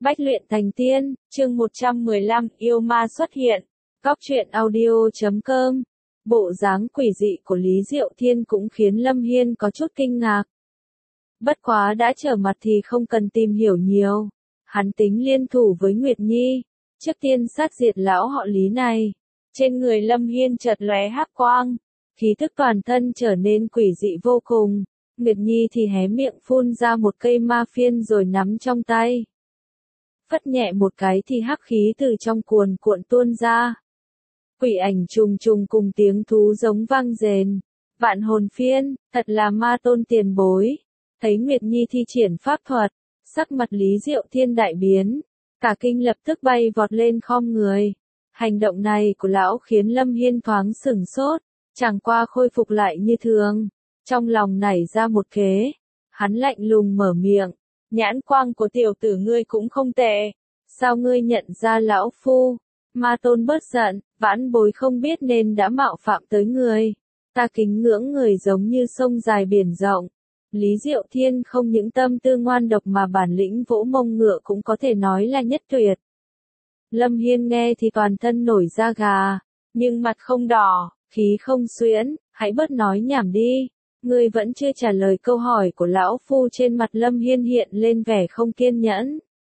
Bách luyện thành tiên, chương 115, yêu ma xuất hiện. Góc truyện audio.com. Bộ dáng quỷ dị của Lý Diệu Thiên cũng khiến Lâm Hiên có chút kinh ngạc. Bất quá đã trở mặt thì không cần tìm hiểu nhiều. Hắn tính liên thủ với Nguyệt Nhi, trước tiên sát diệt lão họ Lý này. Trên người Lâm Hiên chợt lóe hắc quang, khí thức toàn thân trở nên quỷ dị vô cùng. Nguyệt Nhi thì hé miệng phun ra một cây ma phiên rồi nắm trong tay. Phất nhẹ một cái thì hắc khí từ trong cuồn cuộn tuôn ra. Quỷ ảnh trùng trùng cùng tiếng thú giống vang rền. Vạn hồn phiên, thật là ma tôn tiền bối. Thấy Nguyệt Nhi thi triển pháp thuật, sắc mặt Lý Diệu Thiên đại biến. Cả kinh lập tức bay vọt lên khom người. Hành động này của lão khiến Lâm Hiên thoáng sửng sốt, chẳng qua khôi phục lại như thường. Trong lòng nảy ra một kế, hắn lạnh lùng mở miệng. Nhãn quang của tiểu tử ngươi cũng không tệ. Sao ngươi nhận ra lão phu? Ma tôn bớt giận, vãn bối không biết nên đã mạo phạm tới người. Ta kính ngưỡng người giống như sông dài biển rộng. Lý Diệu Thiên không những tâm tư ngoan độc mà bản lĩnh vỗ mông ngựa cũng có thể nói là nhất tuyệt. Lâm Hiên nghe thì toàn thân nổi da gà, nhưng mặt không đỏ, khí không xuyễn, hãy bớt nói nhảm đi. Ngươi vẫn chưa trả lời câu hỏi của lão phu. Trên mặt Lâm Hiên hiện lên vẻ không kiên nhẫn.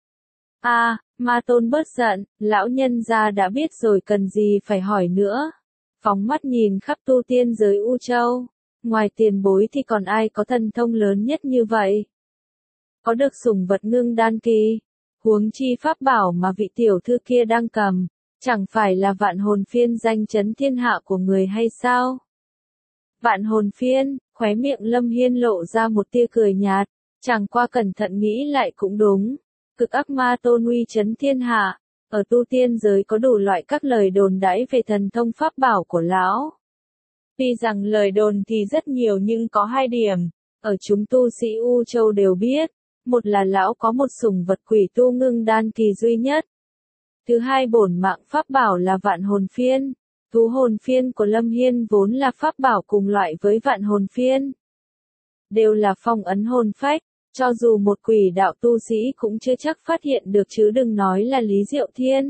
Ma tôn bớt giận, lão nhân gia đã biết rồi cần gì phải hỏi nữa. Phóng mắt nhìn khắp tu tiên giới U Châu, ngoài tiền bối thì còn ai có thần thông lớn nhất như vậy? Có được sủng vật ngưng đan kỳ, huống chi pháp bảo mà vị tiểu thư kia đang cầm, chẳng phải là vạn hồn phiên danh chấn thiên hạ của người hay sao? Vạn hồn phiên, khóe miệng Lâm Hiên lộ ra một tia cười nhạt, chẳng qua cẩn thận nghĩ lại cũng đúng. Cực ác ma tôn uy chấn thiên hạ, ở tu tiên giới có đủ loại các lời đồn đãi về thần thông pháp bảo của lão. Tuy rằng lời đồn thì rất nhiều nhưng có hai điểm, ở chúng tu sĩ U Châu đều biết, một là lão có một sủng vật quỷ tu ngưng đan kỳ duy nhất. Thứ hai bổn mạng pháp bảo là vạn hồn phiên. Thú hồn phiên của Lâm Hiên vốn là pháp bảo cùng loại với vạn hồn phiên. Đều là phong ấn hồn phách, cho dù một quỷ đạo tu sĩ cũng chưa chắc phát hiện được chứ đừng nói là Lý Diệu Thiên.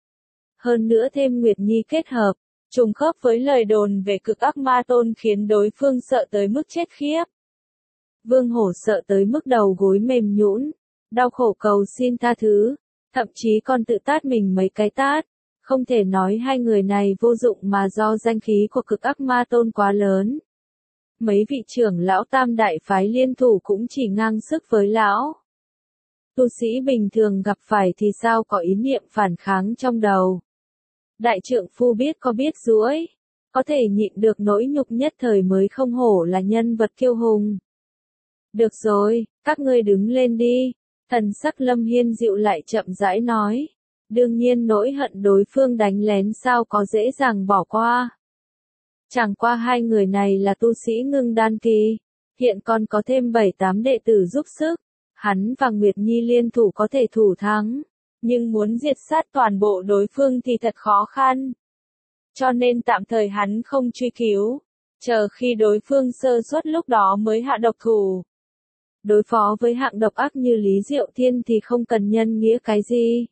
Hơn nữa thêm Nguyệt Nhi kết hợp, trùng khớp với lời đồn về cực ác ma tôn khiến đối phương sợ tới mức chết khiếp. Vương Hổ sợ tới mức đầu gối mềm nhũn, đau khổ cầu xin tha thứ, thậm chí còn tự tát mình mấy cái tát. Không thể nói hai người này vô dụng mà do danh khí của cực ác ma tôn quá lớn. Mấy vị trưởng lão tam đại phái liên thủ cũng chỉ ngang sức với lão. Tu sĩ bình thường gặp phải thì sao có ý niệm phản kháng trong đầu. Đại trượng phu biết có biết duỗi, có thể nhịn được nỗi nhục nhất thời mới không hổ là nhân vật kiêu hùng. Được rồi, các ngươi đứng lên đi. Thần sắc Lâm Hiên dịu lại chậm rãi nói. Đương nhiên nỗi hận đối phương đánh lén sao có dễ dàng bỏ qua. Chẳng qua hai người này là tu sĩ ngưng đan kỳ, hiện còn có thêm 7-8 đệ tử giúp sức, hắn và Nguyệt Nhi liên thủ có thể thủ thắng, nhưng muốn diệt sát toàn bộ đối phương thì thật khó khăn. Cho nên tạm thời hắn không truy cứu, chờ khi đối phương sơ suất lúc đó mới hạ độc thủ. Đối phó với hạng độc ác như Lý Diệu Thiên thì không cần nhân nghĩa cái gì.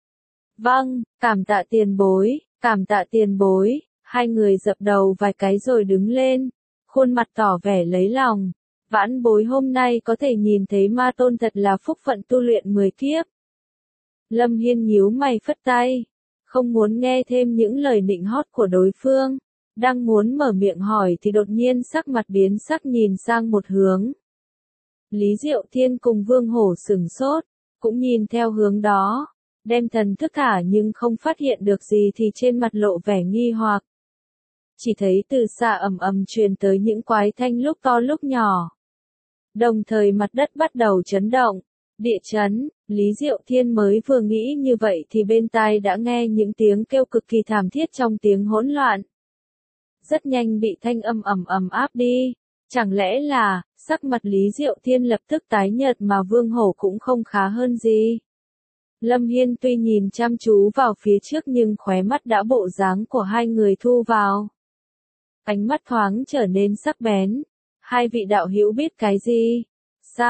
Vâng, cảm tạ tiền bối, cảm tạ tiền bối. Hai người dập đầu vài cái rồi đứng lên, khuôn mặt tỏ vẻ lấy lòng. Vãn bối hôm nay có thể nhìn thấy ma tôn thật là phúc phận tu luyện 10 kiếp. Lâm Hiên nhíu mày phất tay, không muốn nghe thêm những lời nịnh hót của đối phương. Đang muốn mở miệng hỏi thì đột nhiên sắc mặt biến sắc nhìn sang một hướng. Lý Diệu Thiên cùng Vương Hổ sửng sốt, cũng nhìn theo hướng đó. Đem thần thức thả nhưng không phát hiện được gì thì trên mặt lộ vẻ nghi hoặc. Chỉ thấy từ xa ầm ầm truyền tới những quái thanh lúc to lúc nhỏ. Đồng thời mặt đất bắt đầu chấn động. Địa chấn, Lý Diệu Thiên mới vừa nghĩ như vậy thì bên tai đã nghe những tiếng kêu cực kỳ thảm thiết trong tiếng hỗn loạn. Rất nhanh bị thanh âm ầm áp đi. Chẳng lẽ là, sắc mặt Lý Diệu Thiên lập tức tái nhợt mà Vương Hổ cũng không khá hơn gì. Lâm Hiên tuy nhìn chăm chú vào phía trước nhưng khóe mắt đã bộ dáng của hai người thu vào. Ánh mắt thoáng trở nên sắc bén. Hai vị đạo hữu biết cái gì? Sao,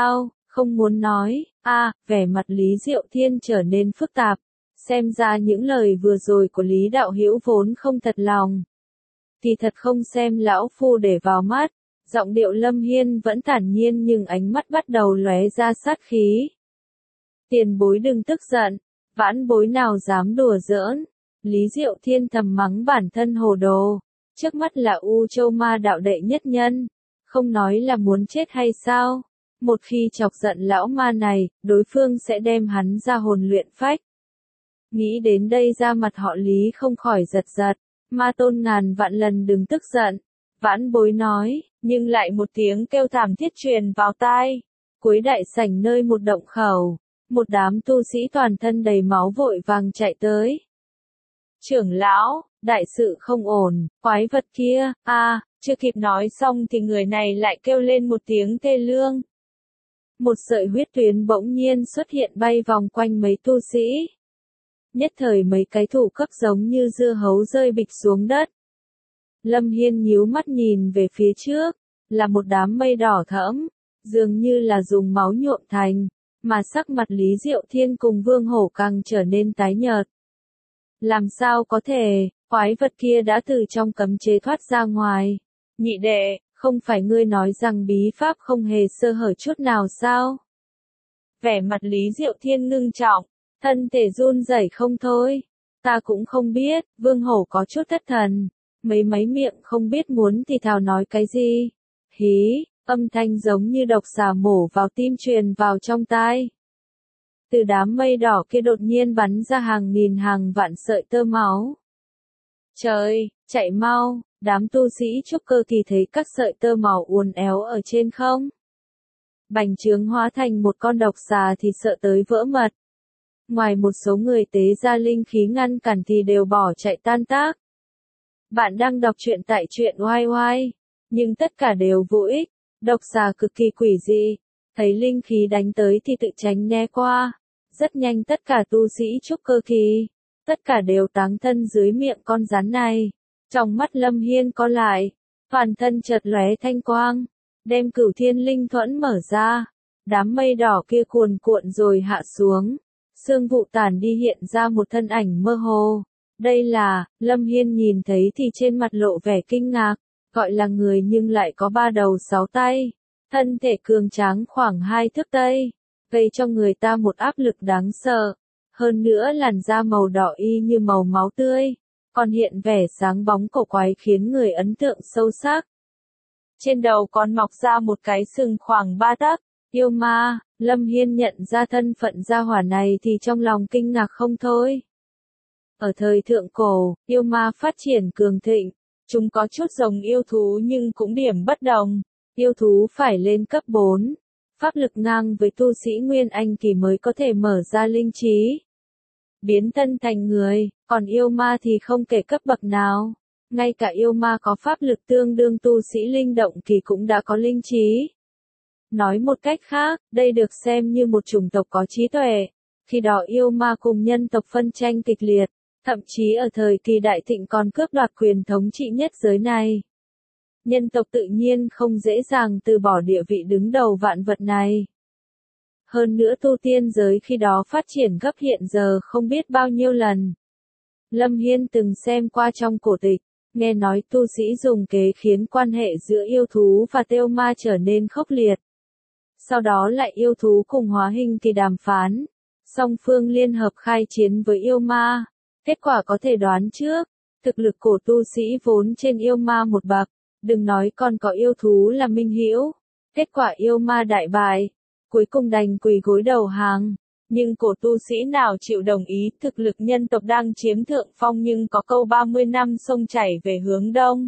Không muốn nói, vẻ mặt Lý Diệu Thiên trở nên phức tạp. Xem ra những lời vừa rồi của Lý Đạo Hữu vốn không thật lòng. Thì thật không xem lão phu để vào mắt. Giọng điệu Lâm Hiên vẫn thản nhiên nhưng ánh mắt bắt đầu lóe ra sát khí. Tiền bối đừng tức giận, vãn bối nào dám đùa giỡn. Lý Diệu Thiên thầm mắng bản thân hồ đồ. Trước mắt là U Châu Ma đạo đệ nhất nhân. Không nói là muốn chết hay sao? Một khi chọc giận lão ma này, đối phương sẽ đem hắn ra hồn luyện phách. Nghĩ đến đây da mặt họ Lý không khỏi giật giật. Ma Tôn ngàn vạn lần đừng tức giận. Vãn bối nói, nhưng lại một tiếng kêu thảm thiết truyền vào tai. Cuối đại sảnh nơi một động khẩu, một đám tu sĩ toàn thân đầy máu vội vàng chạy tới. Trưởng lão, đại sự không ổn, quái vật kia, chưa kịp nói xong thì người này lại kêu lên một tiếng thê lương. Một sợi huyết tuyến bỗng nhiên xuất hiện bay vòng quanh mấy tu sĩ. Nhất thời mấy cái thủ cấp giống như dưa hấu rơi bịch xuống đất. Lâm Hiên nhíu mắt nhìn về phía trước, là một đám mây đỏ thẫm, dường như là dùng máu nhuộm thành, mà sắc mặt Lý Diệu Thiên cùng Vương Hổ càng trở nên tái nhợt. Làm sao có thể, quái vật kia đã từ trong cấm chế thoát ra ngoài. Nhị đệ, không phải ngươi nói rằng bí pháp không hề sơ hở chút nào sao? Vẻ mặt Lý Diệu Thiên ngưng trọng, thân thể run rẩy không thôi. Ta cũng không biết, Vương Hổ có chút thất thần. Mấy miệng không biết muốn thì thào nói cái gì. Hí, âm thanh giống như độc xà mổ vào tim truyền vào trong tai. Từ đám mây đỏ kia đột nhiên bắn ra hàng nghìn hàng vạn sợi tơ máu. Trời, chạy mau, đám tu sĩ trúc cơ kỳ thấy các sợi tơ máu uốn éo ở trên không. Bành trướng hóa thành một con độc xà thì sợ tới vỡ mật. Ngoài một số người tế ra linh khí ngăn cản thì đều bỏ chạy tan tác. Bạn đang đọc truyện tại truyện YY, nhưng tất cả đều vô ích, độc xà cực kỳ quỷ dị, thấy linh khí đánh tới thì tự tránh né qua. Rất nhanh tất cả tu sĩ trúc cơ kỳ, tất cả đều táng thân dưới miệng con rắn này. Trong mắt Lâm Hiên co lại, toàn thân chợt lóe thanh quang, đem Cửu Thiên Linh Thuẫn mở ra, đám mây đỏ kia cuồn cuộn rồi hạ xuống, sương vụ tản đi hiện ra một thân ảnh mơ hồ. Đây là, Lâm Hiên nhìn thấy thì trên mặt lộ vẻ kinh ngạc, gọi là người nhưng lại có 3 đầu 6 tay, thân thể cường tráng khoảng 2 thước tây, gây cho người ta một áp lực đáng sợ. Hơn nữa làn da màu đỏ y như màu máu tươi, còn hiện vẻ sáng bóng cổ quái khiến người ấn tượng sâu sắc. Trên đầu còn mọc ra một cái sừng khoảng 3 tấc, yêu ma. Lâm Hiên nhận ra thân phận gia hỏa này thì trong lòng kinh ngạc không thôi. Ở thời thượng cổ, yêu ma phát triển cường thịnh, chúng có chút giống yêu thú nhưng cũng điểm bất đồng. Yêu thú phải lên cấp 4, pháp lực ngang với tu sĩ Nguyên Anh kỳ mới có thể mở ra linh trí, biến thân thành người, còn yêu ma thì không kể cấp bậc nào. Ngay cả yêu ma có pháp lực tương đương tu sĩ linh động kỳ cũng đã có linh trí. Nói một cách khác, đây được xem như một chủng tộc có trí tuệ. Khi đó yêu ma cùng nhân tộc phân tranh kịch liệt, thậm chí ở thời kỳ đại thịnh còn cướp đoạt quyền thống trị nhất giới này. Nhân tộc tự nhiên không dễ dàng từ bỏ địa vị đứng đầu vạn vật này. Hơn nữa tu tiên giới khi đó phát triển gấp hiện giờ không biết bao nhiêu lần. Lâm Hiên từng xem qua trong cổ tịch, nghe nói tu sĩ dùng kế khiến quan hệ giữa yêu thú và têu ma trở nên khốc liệt. Sau đó lại yêu thú cùng hóa hình thì đàm phán, song phương liên hợp khai chiến với yêu ma. Kết quả có thể đoán trước, thực lực của tu sĩ vốn trên yêu ma một bậc, đừng nói còn có yêu thú là minh hữu. Kết quả yêu ma đại bại, cuối cùng đành quỳ gối đầu hàng. Nhưng cổ tu sĩ nào chịu đồng ý, thực lực nhân tộc đang chiếm thượng phong nhưng có câu 30 năm sông chảy về hướng đông.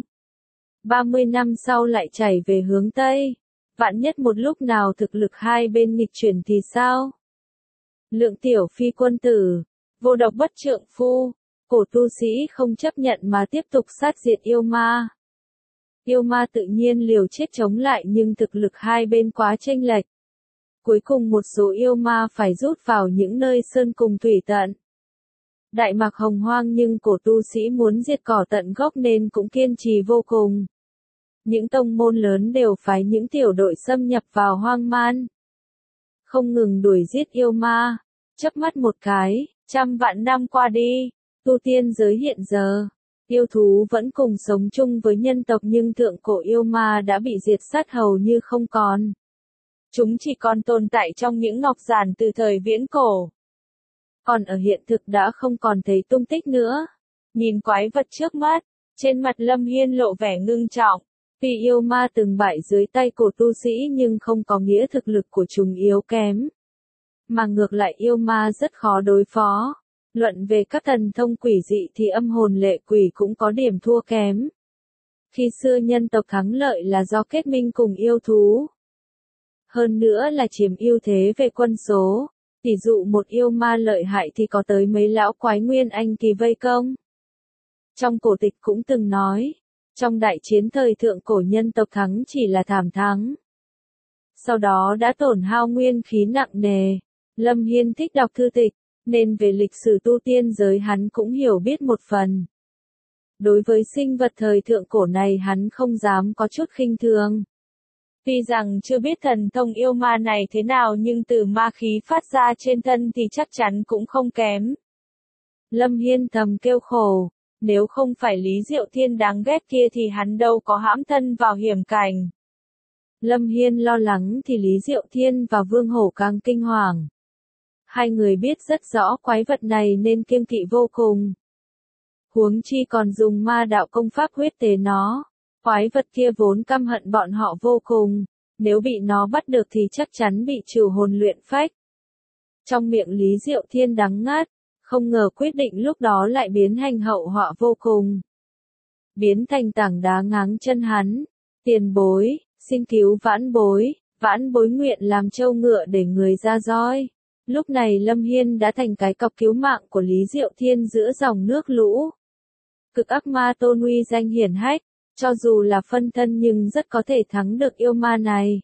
30 năm sau lại chảy về hướng tây. Vạn nhất một lúc nào thực lực hai bên nghịch chuyển thì sao? Lượng tiểu phi quân tử, vô độc bất trượng phu, cổ tu sĩ không chấp nhận mà tiếp tục sát diệt yêu ma. Yêu ma tự nhiên liều chết chống lại nhưng thực lực hai bên quá chênh lệch. Cuối cùng một số yêu ma phải rút vào những nơi sơn cùng thủy tận. Đại mạc hồng hoang nhưng cổ tu sĩ muốn diệt cỏ tận gốc nên cũng kiên trì vô cùng. Những tông môn lớn đều phái những tiểu đội xâm nhập vào hoang man. không ngừng đuổi giết yêu ma. Chớp mắt một cái, 100 vạn năm qua đi, tu tiên giới hiện giờ, yêu thú vẫn cùng sống chung với nhân tộc nhưng thượng cổ yêu ma đã bị diệt sát hầu như không còn. Chúng chỉ còn tồn tại trong những ngọc giản từ thời viễn cổ. Còn ở hiện thực đã không còn thấy tung tích nữa. Nhìn quái vật trước mắt, trên mặt Lâm Hiên lộ vẻ ngưng trọng. Tuy yêu ma từng bại dưới tay của tu sĩ nhưng không có nghĩa thực lực của chúng yếu kém. Mà ngược lại yêu ma rất khó đối phó. Luận về các thần thông quỷ dị thì âm hồn lệ quỷ cũng có điểm thua kém. Khi xưa nhân tộc thắng lợi là do kết minh cùng yêu thú. Hơn nữa là chiếm ưu thế về quân số. Tỷ dụ một yêu ma lợi hại thì có tới mấy lão quái nguyên anh kỳ vây công. Trong cổ tịch cũng từng nói, trong đại chiến thời thượng cổ nhân tộc thắng chỉ là thảm thắng. Sau đó đã tổn hao nguyên khí nặng nề. Lâm Hiên thích đọc thư tịch, nên về lịch sử tu tiên giới hắn cũng hiểu biết một phần. Đối với sinh vật thời thượng cổ này hắn không dám có chút khinh thường. Tuy rằng chưa biết thần thông yêu ma này thế nào nhưng từ ma khí phát ra trên thân thì chắc chắn cũng không kém. Lâm Hiên thầm kêu khổ, nếu không phải Lý Diệu Thiên đáng ghét kia thì hắn đâu có hãm thân vào hiểm cảnh. Lâm Hiên lo lắng thì Lý Diệu Thiên và Vương Hổ càng kinh hoàng. Hai người biết rất rõ quái vật này nên kiêng kỵ vô cùng. Huống chi còn dùng ma đạo công pháp huyết tế nó. Quái vật kia vốn căm hận bọn họ vô cùng, nếu bị nó bắt được thì chắc chắn bị trừ hồn luyện phách. Trong miệng Lý Diệu Thiên đắng ngắt, không ngờ quyết định lúc đó lại biến thành hậu họa vô cùng. Biến thành tảng đá ngáng chân hắn. Tiền bối, xin cứu vãn bối nguyện làm trâu ngựa để người ra roi. Lúc này Lâm Hiên đã thành cái cọc cứu mạng của Lý Diệu Thiên giữa dòng nước lũ. Cực ác ma tôn uy danh hiển hách, cho dù là phân thân nhưng rất có thể thắng được yêu ma này.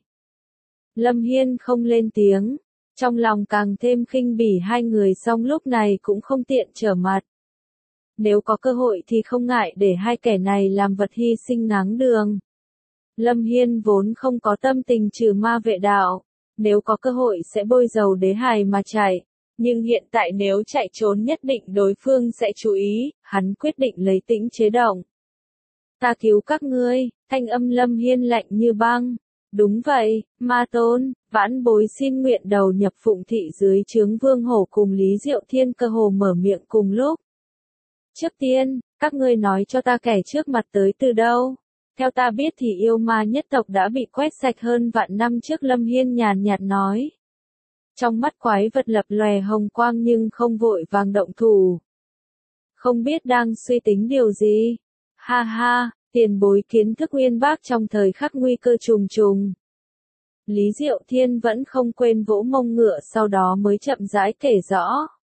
Lâm Hiên không lên tiếng, trong lòng càng thêm khinh bỉ hai người song lúc này cũng không tiện trở mặt. Nếu có cơ hội thì không ngại để hai kẻ này làm vật hy sinh ngáng đường. Lâm Hiên vốn không có tâm tình trừ ma vệ đạo, nếu có cơ hội sẽ bôi dầu đế hài mà chạy, nhưng hiện tại nếu chạy trốn nhất định đối phương sẽ chú ý, hắn quyết định lấy tĩnh chế động. Ta cứu các ngươi, thanh âm Lâm Hiên lạnh như băng. Đúng vậy, ma tôn, vãn bối xin nguyện đầu nhập phụng thị dưới trướng Vương Hổ cùng Lý Diệu Thiên cơ hồ mở miệng cùng lúc. Trước tiên, các ngươi nói cho ta kẻ trước mặt tới từ đâu? Theo ta biết thì yêu ma nhất tộc đã bị quét sạch hơn vạn năm trước, Lâm Hiên nhàn nhạt nói. Trong mắt quái vật lập lòe hồng quang nhưng không vội vàng động thủ. Không biết đang suy tính điều gì? Ha ha, tiền bối kiến thức uyên bác trong thời khắc nguy cơ trùng trùng. Lý Diệu Thiên vẫn không quên vỗ mông ngựa sau đó mới chậm rãi kể rõ.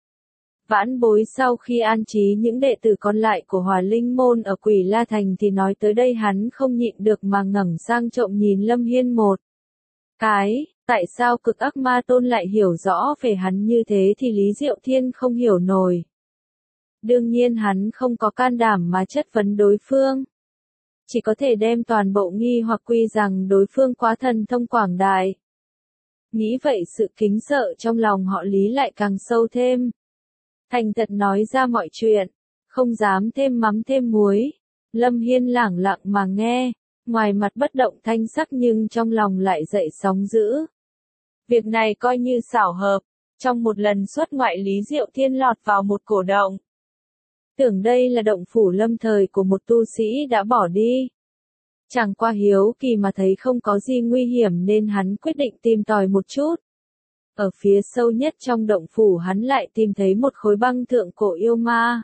Vãn bối sau khi an trí những đệ tử còn lại của Hỏa Linh Môn ở Quỷ La Thành thì nói tới đây hắn không nhịn được mà ngẩng sang trộm nhìn Lâm Hiên một cái. Tại sao cực ác ma tôn lại hiểu rõ về hắn như thế thì Lý Diệu Thiên không hiểu nổi. Đương nhiên hắn không có can đảm mà chất vấn đối phương. Chỉ có thể đem toàn bộ nghi hoặc quy rằng đối phương quá thần thông quảng đại. Nghĩ vậy sự kính sợ trong lòng họ Lý lại càng sâu thêm. Thành thật nói ra mọi chuyện, không dám thêm mắm thêm muối. Lâm Hiên lẳng lặng mà nghe, ngoài mặt bất động thanh sắc nhưng trong lòng lại dậy sóng dữ. Việc này coi như xảo hợp, trong một lần xuất ngoại Lý Diệu Thiên lọt vào một cổ động. Tưởng đây là động phủ lâm thời của một tu sĩ đã bỏ đi. Chẳng qua hiếu kỳ mà thấy không có gì nguy hiểm nên hắn quyết định tìm tòi một chút. Ở phía sâu nhất trong động phủ hắn lại tìm thấy một khối băng thượng cổ yêu ma.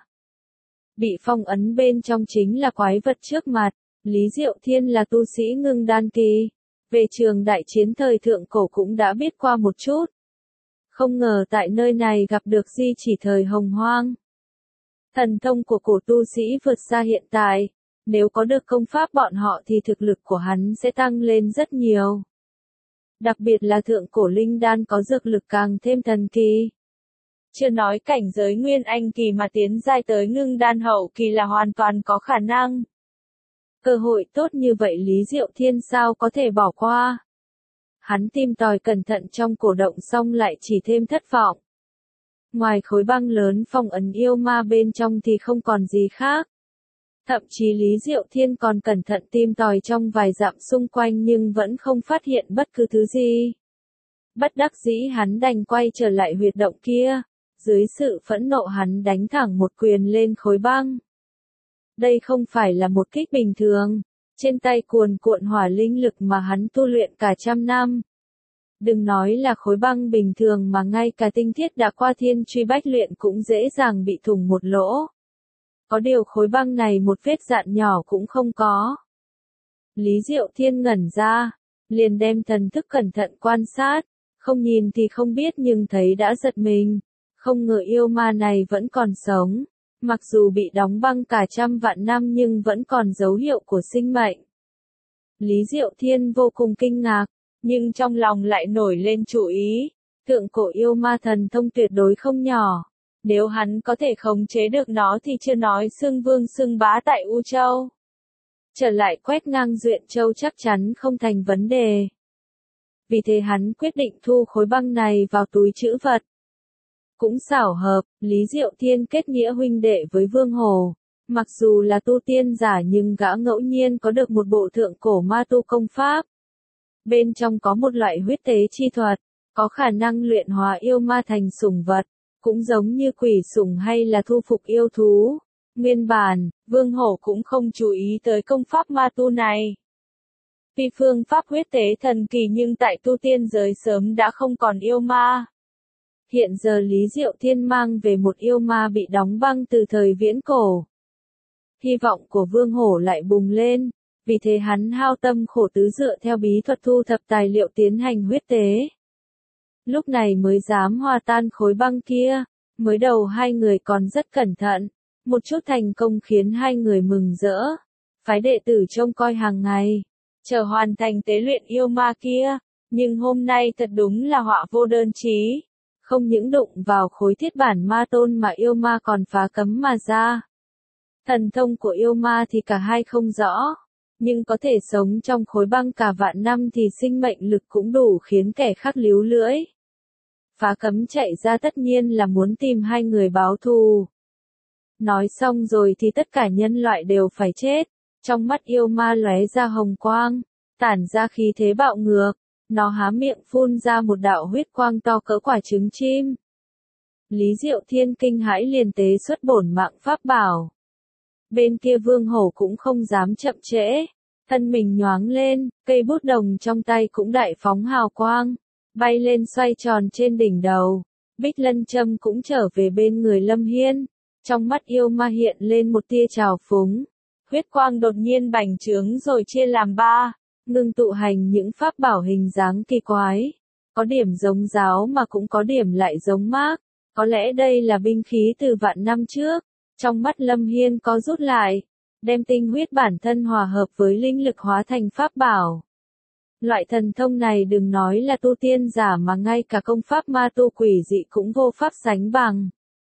Bị phong ấn bên trong chính là quái vật trước mặt. Lý Diệu Thiên là tu sĩ ngưng đan kỳ. Về trường đại chiến thời thượng cổ cũng đã biết qua một chút. Không ngờ tại nơi này gặp được di chỉ thời hồng hoang. Thần thông của cổ tu sĩ vượt xa hiện tại. Nếu có được công pháp bọn họ thì thực lực của hắn sẽ tăng lên rất nhiều. Đặc biệt là thượng cổ linh đan có dược lực càng thêm thần kỳ. Chưa nói cảnh giới nguyên anh kỳ mà tiến giai tới ngưng đan hậu kỳ là hoàn toàn có khả năng. Cơ hội tốt như vậy Lý Diệu Thiên sao có thể bỏ qua. Hắn tìm tòi cẩn thận trong cổ động xong lại chỉ thêm thất vọng. Ngoài khối băng lớn phong ấn yêu ma bên trong thì không còn gì khác. Thậm chí Lý Diệu Thiên còn cẩn thận tìm tòi trong vài dặm xung quanh nhưng vẫn không phát hiện bất cứ thứ gì. Bất đắc dĩ hắn đành quay trở lại huyệt động kia. Dưới sự phẫn nộ hắn đánh thẳng một quyền lên khối băng. Đây không phải là một kích bình thường. Trên tay cuồn cuộn hỏa linh lực mà hắn tu luyện cả trăm năm. Đừng nói là khối băng bình thường mà ngay cả tinh thiết đã qua thiên truy bách luyện cũng dễ dàng bị thủng một lỗ. Có điều khối băng này một vết dạn nhỏ cũng không có. Lý Diệu Thiên ngẩn ra, liền đem thần thức cẩn thận quan sát, không nhìn thì không biết nhưng thấy đã giật mình, không ngờ yêu ma này vẫn còn sống, mặc dù bị đóng băng cả trăm vạn năm nhưng vẫn còn dấu hiệu của sinh mệnh. Lý Diệu Thiên vô cùng kinh ngạc, nhưng trong lòng lại nổi lên chủ ý, thượng cổ yêu ma thần thông tuyệt đối không nhỏ. Nếu hắn có thể khống chế được nó thì chưa nói xưng vương xưng bá tại U Châu. Trở lại quét ngang Duyện Châu chắc chắn không thành vấn đề. Vì thế hắn quyết định thu khối băng này vào túi trữ vật. Cũng xảo hợp, Lý Diệu Thiên kết nghĩa huynh đệ với Vương Hổ. Mặc dù là tu tiên giả nhưng gã ngẫu nhiên có được một bộ thượng cổ ma tu công pháp. Bên trong có một loại huyết tế chi thuật, có khả năng luyện hóa yêu ma thành sủng vật. Cũng giống như quỷ sủng hay là thu phục yêu thú. Nguyên bản, Vương Hổ cũng không chú ý tới công pháp ma tu này. Vì phương pháp huyết tế thần kỳ nhưng tại tu tiên giới sớm đã không còn yêu ma. Hiện giờ Lý Diệu Thiên mang về một yêu ma bị đóng băng từ thời viễn cổ. Hy vọng của Vương Hổ lại bùng lên, vì thế hắn hao tâm khổ tứ dựa theo bí thuật thu thập tài liệu tiến hành huyết tế. Lúc này mới dám hòa tan khối băng kia, mới đầu hai người còn rất cẩn thận, một chút thành công khiến hai người mừng rỡ. Phái đệ tử trông coi hàng ngày, chờ hoàn thành tế luyện yêu ma kia, nhưng hôm nay thật đúng là họa vô đơn chí. Không những đụng vào khối thiết bản ma tôn mà yêu ma còn phá cấm mà ra. Thần thông của yêu ma thì cả hai không rõ, nhưng có thể sống trong khối băng cả vạn năm thì sinh mệnh lực cũng đủ khiến kẻ khác líu lưỡi. Phá cấm chạy ra tất nhiên là muốn tìm hai người báo thù. Nói xong rồi thì tất cả nhân loại đều phải chết. Trong mắt yêu ma lóe ra hồng quang, tản ra khí thế bạo ngược. Nó há miệng phun ra một đạo huyết quang to cỡ quả trứng chim. Lý Diệu Thiên kinh hãi liền tế xuất bổn mạng pháp bảo. Bên kia Vương Hổ cũng không dám chậm trễ. Thân mình nhoáng lên, cây bút đồng trong tay cũng đại phóng hào quang. Bay lên xoay tròn trên đỉnh đầu. Bích Lân Châm cũng trở về bên người Lâm Hiên. Trong mắt yêu ma hiện lên một tia trào phúng. Huyết quang đột nhiên bành trướng rồi chia làm ba. Ngưng tụ hành những pháp bảo hình dáng kỳ quái. Có điểm giống giáo mà cũng có điểm lại giống mác. Có lẽ đây là binh khí từ vạn năm trước. Trong mắt Lâm Hiên có rút lại. Đem tinh huyết bản thân hòa hợp với linh lực hóa thành pháp bảo. Loại thần thông này đừng nói là tu tiên giả mà ngay cả công pháp ma tu quỷ dị cũng vô pháp sánh bằng.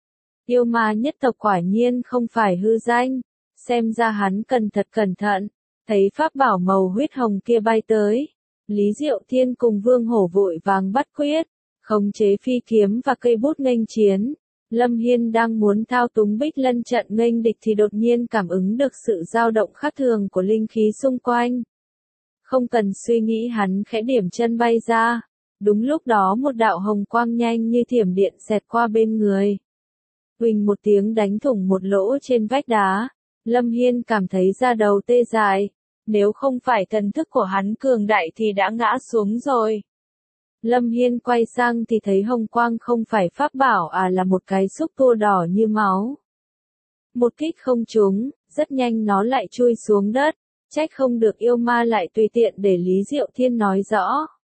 Yêu ma nhất tộc quả nhiên không phải hư danh. Xem ra hắn cần thật cẩn thận. Thấy pháp bảo màu huyết hồng kia bay tới. Lý Diệu Thiên cùng Vương Hổ vội vàng bắt quyết. Khống chế phi kiếm và cây bút nghênh chiến. Lâm Hiên đang muốn thao túng Bích Lân trận nghênh địch thì đột nhiên cảm ứng được sự dao động khác thường của linh khí xung quanh. Không cần suy nghĩ hắn khẽ điểm chân bay ra. Đúng lúc đó một đạo hồng quang nhanh như thiểm điện xẹt qua bên người. Huỳnh một tiếng đánh thủng một lỗ trên vách đá. Lâm Hiên cảm thấy da đầu tê dại. Nếu không phải thần thức của hắn cường đại thì đã ngã xuống rồi. Lâm Hiên quay sang thì thấy hồng quang không phải pháp bảo là một cái xúc tua đỏ như máu. Một kích không trúng, rất nhanh nó lại chui xuống đất. Trách không được yêu ma lại tùy tiện để Lý Diệu Thiên nói rõ.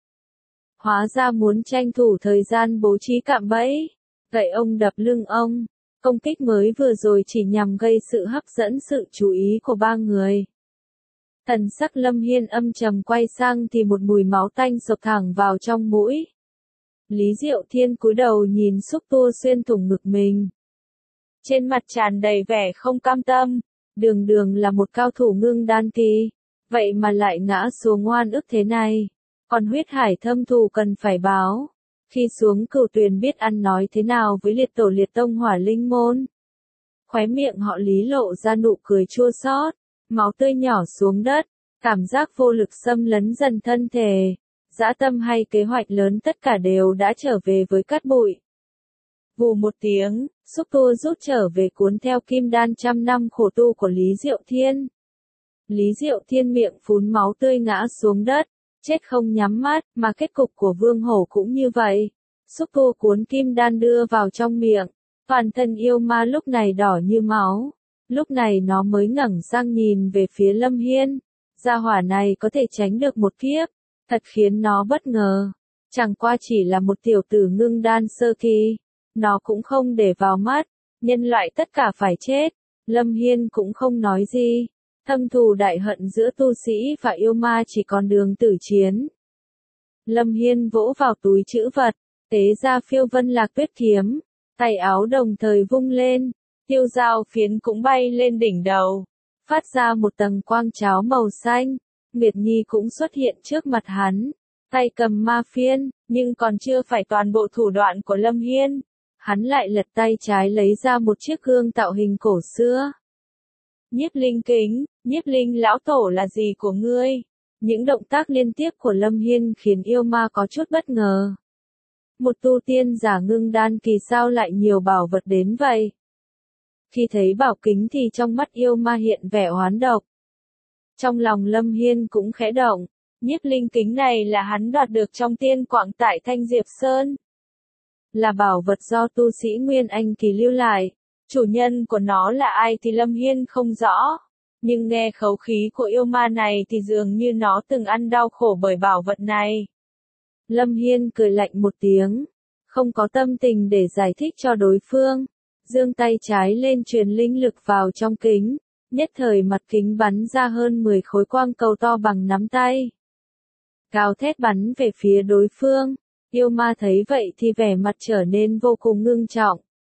Hóa ra muốn tranh thủ thời gian bố trí cạm bẫy. Gậy ông đập lưng ông. Công kích mới vừa rồi chỉ nhằm gây sự hấp dẫn sự chú ý của ba người. Thần sắc Lâm Hiên âm trầm quay sang thì một mùi máu tanh sộc thẳng vào trong mũi. Lý Diệu Thiên cúi đầu nhìn xúc tua xuyên thủng ngực mình. Trên mặt tràn đầy vẻ không cam tâm, đường đường là một cao thủ ngưng đan kỳ, vậy mà lại ngã xuống oan ức thế này. Còn huyết hải thâm thù cần phải báo. Khi xuống Cửu Tuyền biết ăn nói thế nào với liệt tổ liệt tông Hỏa Linh môn. Khóe miệng họ Lý lộ ra nụ cười chua xót, máu tươi nhỏ xuống đất, cảm giác vô lực xâm lấn dần thân thể, dã tâm hay kế hoạch lớn tất cả đều đã trở về với cát bụi. Vù một tiếng, xúc tua rút trở về cuốn theo kim đan trăm năm khổ tu của Lý Diệu Thiên. Lý Diệu Thiên miệng phún máu tươi ngã xuống đất, chết không nhắm mắt, mà kết cục của Vương Hổ cũng như vậy. Xúc tua cuốn kim đan đưa vào trong miệng, toàn thân yêu ma lúc này đỏ như máu. Lúc này nó mới ngẩng sang nhìn về phía Lâm Hiên. Gia hỏa này có thể tránh được một kiếp, thật khiến nó bất ngờ. Chẳng qua chỉ là một tiểu tử ngưng đan sơ kỳ, nó cũng không để vào mắt, nhân loại tất cả phải chết. Lâm Hiên cũng không nói gì. Thâm thù đại hận giữa tu sĩ và yêu ma chỉ còn đường tử chiến. Lâm Hiên vỗ vào túi trữ vật, tế ra Phiêu Vân Lạc Tuyết kiếm, tay áo đồng thời vung lên, tiêu dao phiến cũng bay lên đỉnh đầu, phát ra một tầng quang cháo màu xanh. Nguyệt Nhi cũng xuất hiện trước mặt hắn, tay cầm ma phiên, nhưng còn chưa phải toàn bộ thủ đoạn của Lâm Hiên. Hắn lại lật tay trái lấy ra một chiếc gương tạo hình cổ xưa. Nhiếp Linh kính, Nhiếp Linh lão tổ là gì của ngươi? Những động tác liên tiếp của Lâm Hiên khiến yêu ma có chút bất ngờ. Một tu tiên giả ngưng đan kỳ sao lại nhiều bảo vật đến vậy? Khi thấy bảo kính thì trong mắt yêu ma hiện vẻ oán độc. Trong lòng Lâm Hiên cũng khẽ động, Nhiếp Linh kính này là hắn đoạt được trong tiên quảng tại Thanh Diệp Sơn. Là bảo vật do tu sĩ Nguyên Anh kỳ lưu lại. Chủ nhân của nó là ai thì Lâm Hiên không rõ, nhưng nghe khẩu khí của yêu ma này thì dường như nó từng ăn đau khổ bởi bảo vật này. Lâm Hiên cười lạnh một tiếng, không có tâm tình để giải thích cho đối phương, giương tay trái lên truyền linh lực vào trong kính, nhất thời mặt kính bắn ra hơn 10 khối quang cầu to bằng nắm tay. Gào thét bắn về phía đối phương, yêu ma thấy vậy thì vẻ mặt trở nên vô cùng ngưng trọng.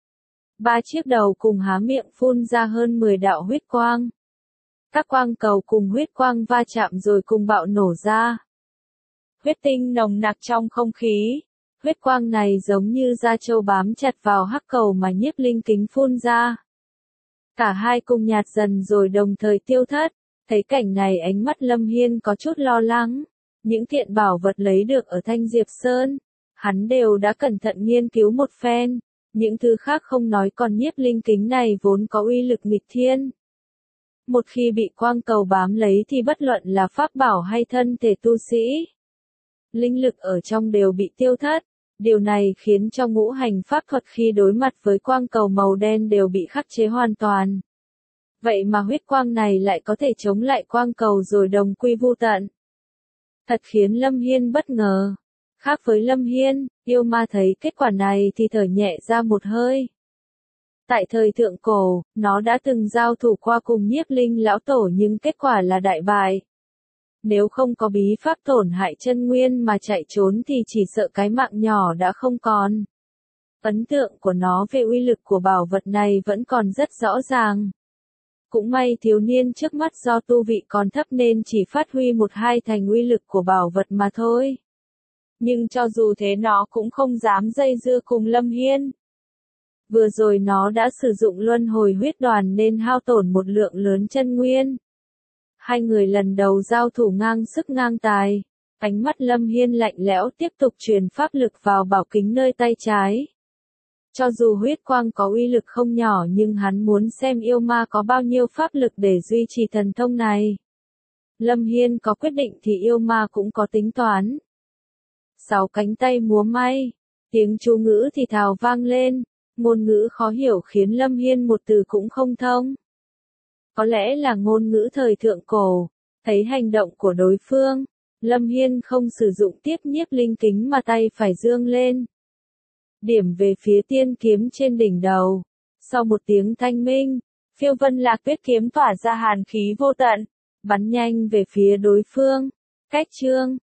3 chiếc đầu cùng há miệng phun ra hơn 10 đạo huyết quang. Các quang cầu cùng huyết quang va chạm rồi cùng bạo nổ ra. Huyết tinh nồng nặc trong không khí. Huyết quang này giống như da trâu bám chặt vào hắc cầu mà Nhiếp Linh kính phun ra. Cả hai cùng nhạt dần rồi đồng thời tiêu thất. Thấy cảnh này ánh mắt Lâm Hiên có chút lo lắng. Những kiện bảo vật lấy được ở Thanh Diệp Sơn, hắn đều đã cẩn thận nghiên cứu một phen. Những thứ khác không nói, còn Nhiếp Linh kính này vốn có uy lực nghịch thiên. Một khi bị quang cầu bám lấy thì bất luận là pháp bảo hay thân thể tu sĩ, linh lực ở trong đều bị tiêu thất. Điều này khiến cho ngũ hành pháp thuật khi đối mặt với quang cầu màu đen đều bị khắc chế hoàn toàn. Vậy mà huyết quang này lại có thể chống lại quang cầu rồi đồng quy vu tận. Thật khiến Lâm Hiên bất ngờ. Khác với Lâm Hiên, yêu ma thấy kết quả này thì thở nhẹ ra một hơi. Tại thời thượng cổ, nó đã từng giao thủ qua cùng Nhiếp Linh lão tổ nhưng kết quả là đại bại. Nếu không có bí pháp tổn hại chân nguyên mà chạy trốn thì chỉ sợ cái mạng nhỏ đã không còn. Ấn tượng của nó về uy lực của bảo vật này vẫn còn rất rõ ràng. Cũng may thiếu niên trước mắt do tu vị còn thấp nên chỉ phát huy 1-2 thành uy lực của bảo vật mà thôi. Nhưng cho dù thế nó cũng không dám dây dưa cùng Lâm Hiên. Vừa rồi nó đã sử dụng luân hồi huyết đoàn nên hao tổn một lượng lớn chân nguyên. Hai người lần đầu giao thủ ngang sức ngang tài. Ánh mắt Lâm Hiên lạnh lẽo tiếp tục truyền pháp lực vào bảo kính nơi tay trái. Cho dù huyết quang có uy lực không nhỏ nhưng hắn muốn xem yêu ma có bao nhiêu pháp lực để duy trì thần thông này. Lâm Hiên có quyết định thì yêu ma cũng có tính toán. 6 cánh tay múa may, tiếng chú ngữ thì thào vang lên, ngôn ngữ khó hiểu khiến Lâm Hiên một từ cũng không thông. Có lẽ là ngôn ngữ thời thượng cổ. Thấy hành động của đối phương, Lâm Hiên không sử dụng tiếp Nhiếp Linh kính mà tay phải giương lên. Điểm về phía tiên kiếm trên đỉnh đầu. Sau một tiếng thanh minh, Phiêu Vân Lạc Tuyết kiếm tỏa ra hàn khí vô tận, bắn nhanh về phía đối phương. Cách chương